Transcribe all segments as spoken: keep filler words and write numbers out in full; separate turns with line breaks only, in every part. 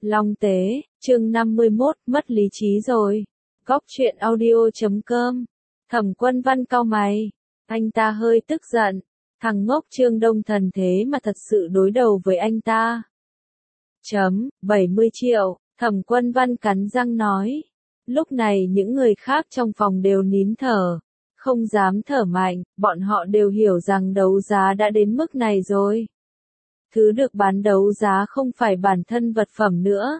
Long Tế, chương năm mươi mốt, mất lý trí rồi. Góc truyện audio chấm com. Thẩm Quân Văn cau mày. Anh ta hơi tức giận. Thằng ngốc Trương Đông Thần thế mà thật sự đối đầu với anh ta. Chấm, bảy mươi triệu, Thẩm Quân Văn cắn răng nói. Lúc này những người khác trong phòng đều nín thở. Không dám thở mạnh, bọn họ đều hiểu rằng đấu giá đã đến mức này rồi. Thứ được bán đấu giá không phải bản thân vật phẩm nữa,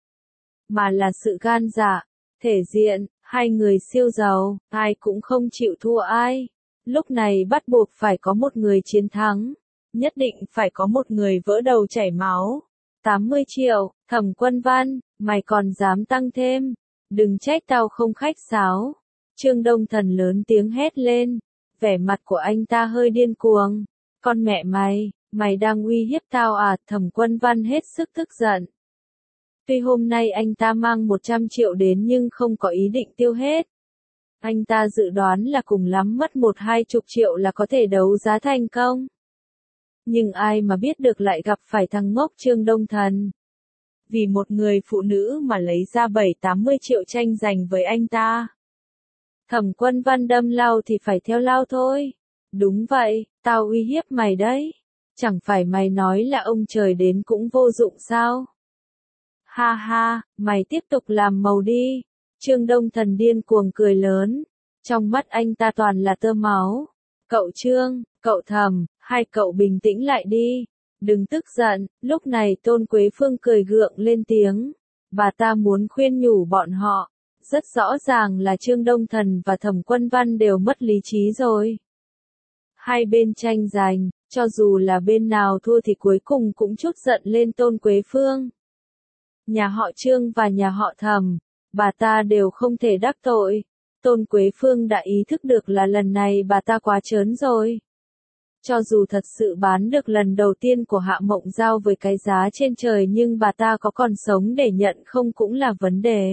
mà là sự gan dạ, thể diện, hai người siêu giàu, ai cũng không chịu thua ai. Lúc này bắt buộc phải có một người chiến thắng, nhất định phải có một người vỡ đầu chảy máu. tám mươi triệu, Thẩm Quân Văn, mày còn dám tăng thêm, đừng trách tao không khách sáo. Trương Đông Thần lớn tiếng hét lên, vẻ mặt của anh ta hơi điên cuồng. Con mẹ mày, mày đang uy hiếp tao à? Thẩm Quân Văn hết sức tức giận. Tuy hôm nay anh ta mang một trăm triệu đến nhưng không có ý định tiêu hết. Anh ta dự đoán là cùng lắm mất một hai chục triệu là có thể đấu giá thành công. Nhưng ai mà biết được lại gặp phải thằng ngốc Trương Đông Thần. Vì một người phụ nữ mà lấy ra bảy tám mươi triệu tranh giành với anh ta. Thẩm Quân Văn đâm lao thì phải theo lao thôi. Đúng vậy, tao uy hiếp mày đấy. Chẳng phải mày nói là ông trời đến cũng vô dụng sao? Ha ha, mày tiếp tục làm màu đi. Trương Đông Thần điên cuồng cười lớn. Trong mắt anh ta toàn là tơ máu. Cậu Trương, cậu Thẩm, hai cậu bình tĩnh lại đi. Đừng tức giận. Lúc này Tôn Quế Phương cười gượng lên tiếng. Bà ta muốn khuyên nhủ bọn họ. Rất rõ ràng là Trương Đông Thần và Thẩm Quân Văn đều mất lý trí rồi. Hai bên tranh giành, cho dù là bên nào thua thì cuối cùng cũng trút giận lên Tôn Quế Phương. Nhà họ Trương và nhà họ Thẩm, bà ta đều không thể đắc tội. Tôn Quế Phương đã ý thức được là lần này bà ta quá trớn rồi. Cho dù thật sự bán được lần đầu tiên của Hạ Mộng Giao với cái giá trên trời nhưng bà ta có còn sống để nhận không cũng là vấn đề.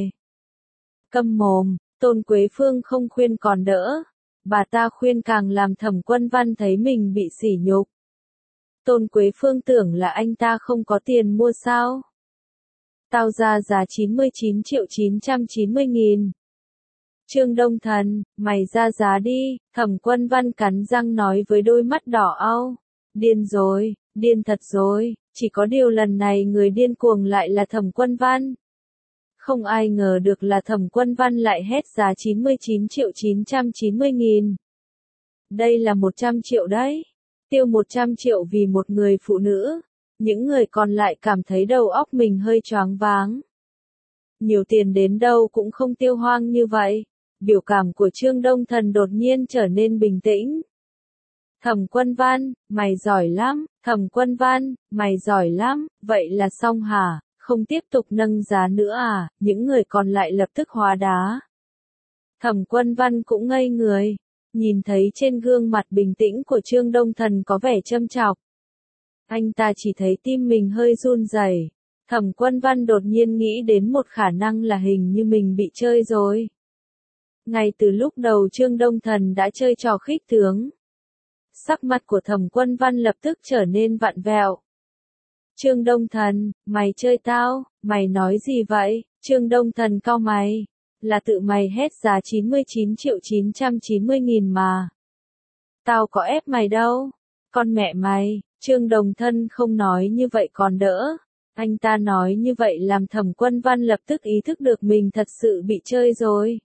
Câm mồm, Tôn Quế Phương không khuyên còn đỡ. Bà ta khuyên càng làm Thẩm Quân Văn thấy mình bị sỉ nhục. Tôn Quế Phương tưởng là anh ta không có tiền mua sao? Tao ra giá chín mươi chín triệu chín trăm chín mươi nghìn. Trương Đông Thần, mày ra giá đi, Thẩm Quân Văn cắn răng nói với đôi mắt đỏ au. Điên rồi, điên thật rồi, chỉ có điều lần này người điên cuồng lại là Thẩm Quân Văn. Không ai ngờ được là Thẩm Quân Văn lại hét giá chín mươi chín triệu chín trăm chín mươi nghìn. Đây là một trăm triệu đấy. Tiêu một trăm triệu vì một người phụ nữ. Những người còn lại cảm thấy đầu óc mình hơi choáng váng. Nhiều tiền đến đâu cũng không tiêu hoang như vậy. Biểu cảm của Trương Đông Thần đột nhiên trở nên bình tĩnh. Thẩm Quân Văn, mày giỏi lắm. Thẩm Quân Văn, mày giỏi lắm. Vậy là xong hả? Không tiếp tục nâng giá nữa à? Những người còn lại lập tức hóa đá. Thẩm Quân Văn cũng ngây người. Nhìn thấy trên gương mặt bình tĩnh của Trương Đông Thần có vẻ châm chọc. Anh ta chỉ thấy tim mình hơi run rẩy. Thẩm Quân Văn đột nhiên nghĩ đến một khả năng là hình như mình bị chơi rồi. Ngay từ lúc đầu Trương Đông Thần đã chơi trò khích tướng. Sắc mặt của Thẩm Quân Văn lập tức trở nên vặn vẹo. Trương Đông Thần, mày chơi tao, mày nói gì vậy? Trương Đông Thần cau mày. Là tự mày hét giá chín mươi chín triệu chín trăm chín mươi nghìn mà. Tao có ép mày đâu. Con mẹ mày, Trương Đông Thần không nói như vậy còn đỡ. Anh ta nói như vậy làm Thẩm Quân Văn lập tức ý thức được mình thật sự bị chơi rồi.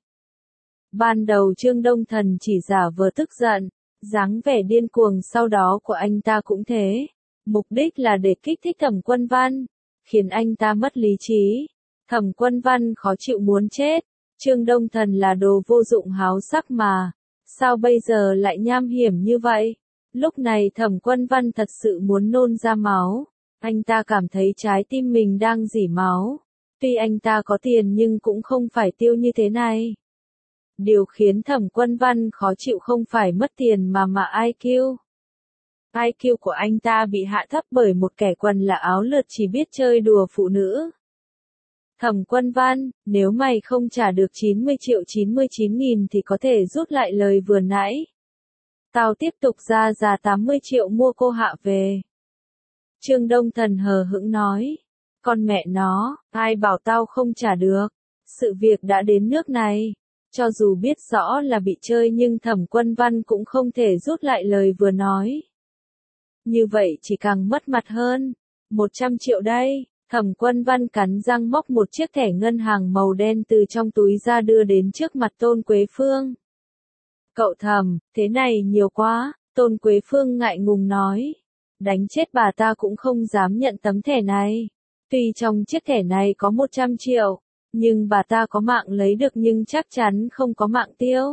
Ban đầu Trương Đông Thần chỉ giả vờ tức giận, dáng vẻ điên cuồng sau đó của anh ta cũng thế. Mục đích là để kích thích Thẩm Quân Văn, khiến anh ta mất lý trí. Thẩm Quân Văn khó chịu muốn chết. Trương Đông Thần là đồ vô dụng háo sắc mà. Sao bây giờ lại nham hiểm như vậy? Lúc này Thẩm Quân Văn thật sự muốn nôn ra máu. Anh ta cảm thấy trái tim mình đang rỉ máu. Tuy anh ta có tiền nhưng cũng không phải tiêu như thế này. Điều khiến Thẩm Quân Văn khó chịu không phải mất tiền mà mà i kiu. i kiu của anh ta bị hạ thấp bởi một kẻ quần là áo lượt chỉ biết chơi đùa phụ nữ. Thẩm Quân Văn, nếu mày không trả được chín mươi triệu chín mươi chín nghìn thì có thể rút lại lời vừa nãy. Tao tiếp tục ra giá tám mươi triệu mua cô Hạ về. Trương Đông Thần hờ hững nói. Con mẹ nó, ai bảo tao không trả được. Sự việc đã đến nước này. Cho dù biết rõ là bị chơi nhưng Thẩm Quân Văn cũng không thể rút lại lời vừa nói. Như vậy chỉ càng mất mặt hơn. một trăm triệu đây. Thẩm Quân Văn cắn răng móc một chiếc thẻ ngân hàng màu đen từ trong túi ra đưa đến trước mặt Tôn Quế Phương. Cậu Thẩm, thế này nhiều quá, Tôn Quế Phương ngại ngùng nói. Đánh chết bà ta cũng không dám nhận tấm thẻ này. Tuy trong chiếc thẻ này có một trăm triệu, nhưng bà ta có mạng lấy được nhưng chắc chắn không có mạng tiêu.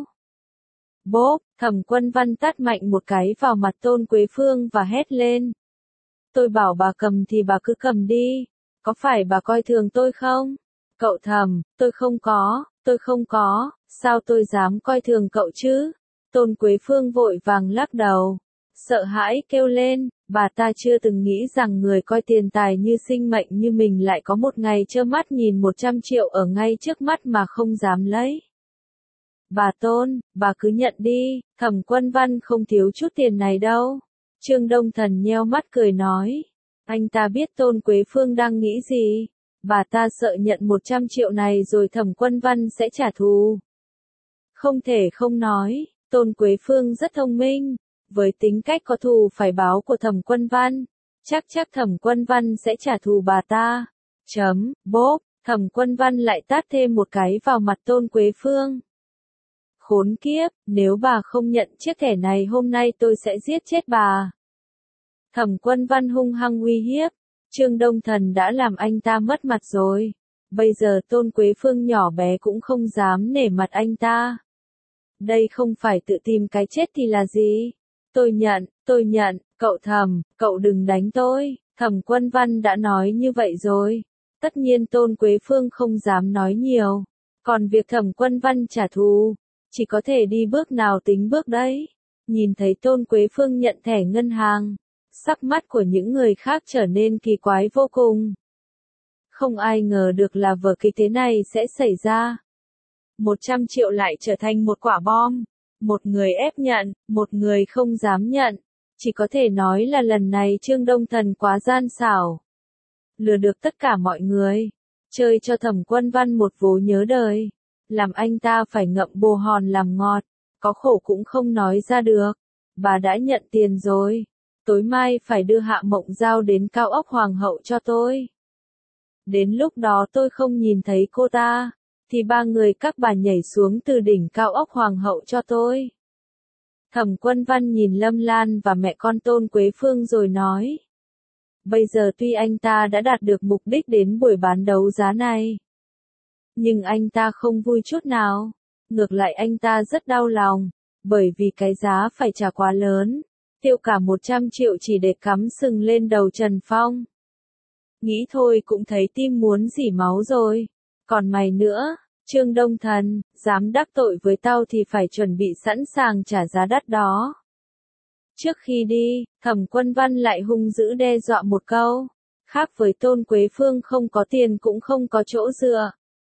Bốp, Thẩm Quân Văn tát mạnh một cái vào mặt Tôn Quế Phương và hét lên. Tôi bảo bà cầm thì bà cứ cầm đi, có phải bà coi thường tôi không? Cậu Thẩm, tôi không có, tôi không có, sao tôi dám coi thường cậu chứ? Tôn Quế Phương vội vàng lắc đầu, sợ hãi kêu lên, bà ta chưa từng nghĩ rằng người coi tiền tài như sinh mệnh như mình lại có một ngày trơ mắt nhìn một trăm triệu ở ngay trước mắt mà không dám lấy. Bà Tôn, bà cứ nhận đi, Thẩm Quân Văn không thiếu chút tiền này đâu. Trương Đông Thần nheo mắt cười nói. Anh ta biết Tôn Quế Phương đang nghĩ gì. Bà ta sợ nhận một trăm triệu này rồi Thẩm Quân Văn sẽ trả thù. Không thể không nói, Tôn Quế Phương rất thông minh. Với tính cách có thù phải báo của Thẩm Quân Văn, chắc chắc Thẩm Quân Văn sẽ trả thù bà ta. Chấm, bốp, Thẩm Quân Văn lại tát thêm một cái vào mặt Tôn Quế Phương. Khốn kiếp, nếu bà không nhận chiếc thẻ này hôm nay tôi sẽ giết chết bà. Thẩm Quân Văn hung hăng uy hiếp, Trương Đông Thần đã làm anh ta mất mặt rồi. Bây giờ Tôn Quế Phương nhỏ bé cũng không dám nể mặt anh ta. Đây không phải tự tìm cái chết thì là gì? Tôi nhận, tôi nhận, cậu Thẩm, cậu đừng đánh tôi. Thẩm Quân Văn đã nói như vậy rồi. Tất nhiên Tôn Quế Phương không dám nói nhiều. Còn việc Thẩm Quân Văn trả thù, chỉ có thể đi bước nào tính bước đấy. Nhìn thấy Tôn Quế Phương nhận thẻ ngân hàng, sắc mắt của những người khác trở nên kỳ quái vô cùng. Không ai ngờ được là vở kịch thế này sẽ xảy ra. một trăm triệu lại trở thành một quả bom. Một người ép nhận, một người không dám nhận. Chỉ có thể nói là lần này Trương Đông Thần quá gian xảo. Lừa được tất cả mọi người. Chơi cho Thẩm Quân Văn một vố nhớ đời. Làm anh ta phải ngậm bồ hòn làm ngọt. Có khổ cũng không nói ra được. Bà đã nhận tiền rồi. Tối mai phải đưa Hạ Mộng Giao đến cao ốc Hoàng hậu cho tôi. Đến lúc đó tôi không nhìn thấy cô ta, thì ba người các bà nhảy xuống từ đỉnh cao ốc Hoàng hậu cho tôi. Thẩm Quân Văn nhìn Lâm Lan và mẹ con Tôn Quế Phương rồi nói. Bây giờ tuy anh ta đã đạt được mục đích đến buổi bán đấu giá này, nhưng anh ta không vui chút nào. Ngược lại anh ta rất đau lòng, bởi vì cái giá phải trả quá lớn. Tiêu cả một trăm triệu chỉ để cắm sừng lên đầu Trần Phong. Nghĩ thôi cũng thấy tim muốn rỉ máu rồi. Còn mày nữa, Trương Đông Thần, dám đắc tội với tao thì phải chuẩn bị sẵn sàng trả giá đắt đó. Trước khi đi, Thẩm Quân Văn lại hung dữ đe dọa một câu. Khác với Tôn Quế Phương không có tiền cũng không có chỗ dựa.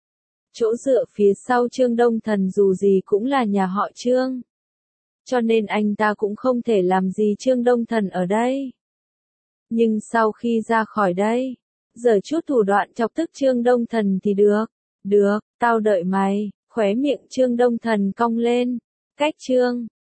Chỗ dựa phía sau Trương Đông Thần dù gì cũng là nhà họ Trương. Cho nên anh ta cũng không thể làm gì Trương Đông Thần ở đây. Nhưng sau khi ra khỏi đây, giở chút thủ đoạn chọc tức Trương Đông Thần thì được. Được, tao đợi mày, khóe miệng Trương Đông Thần cong lên. Cách Trương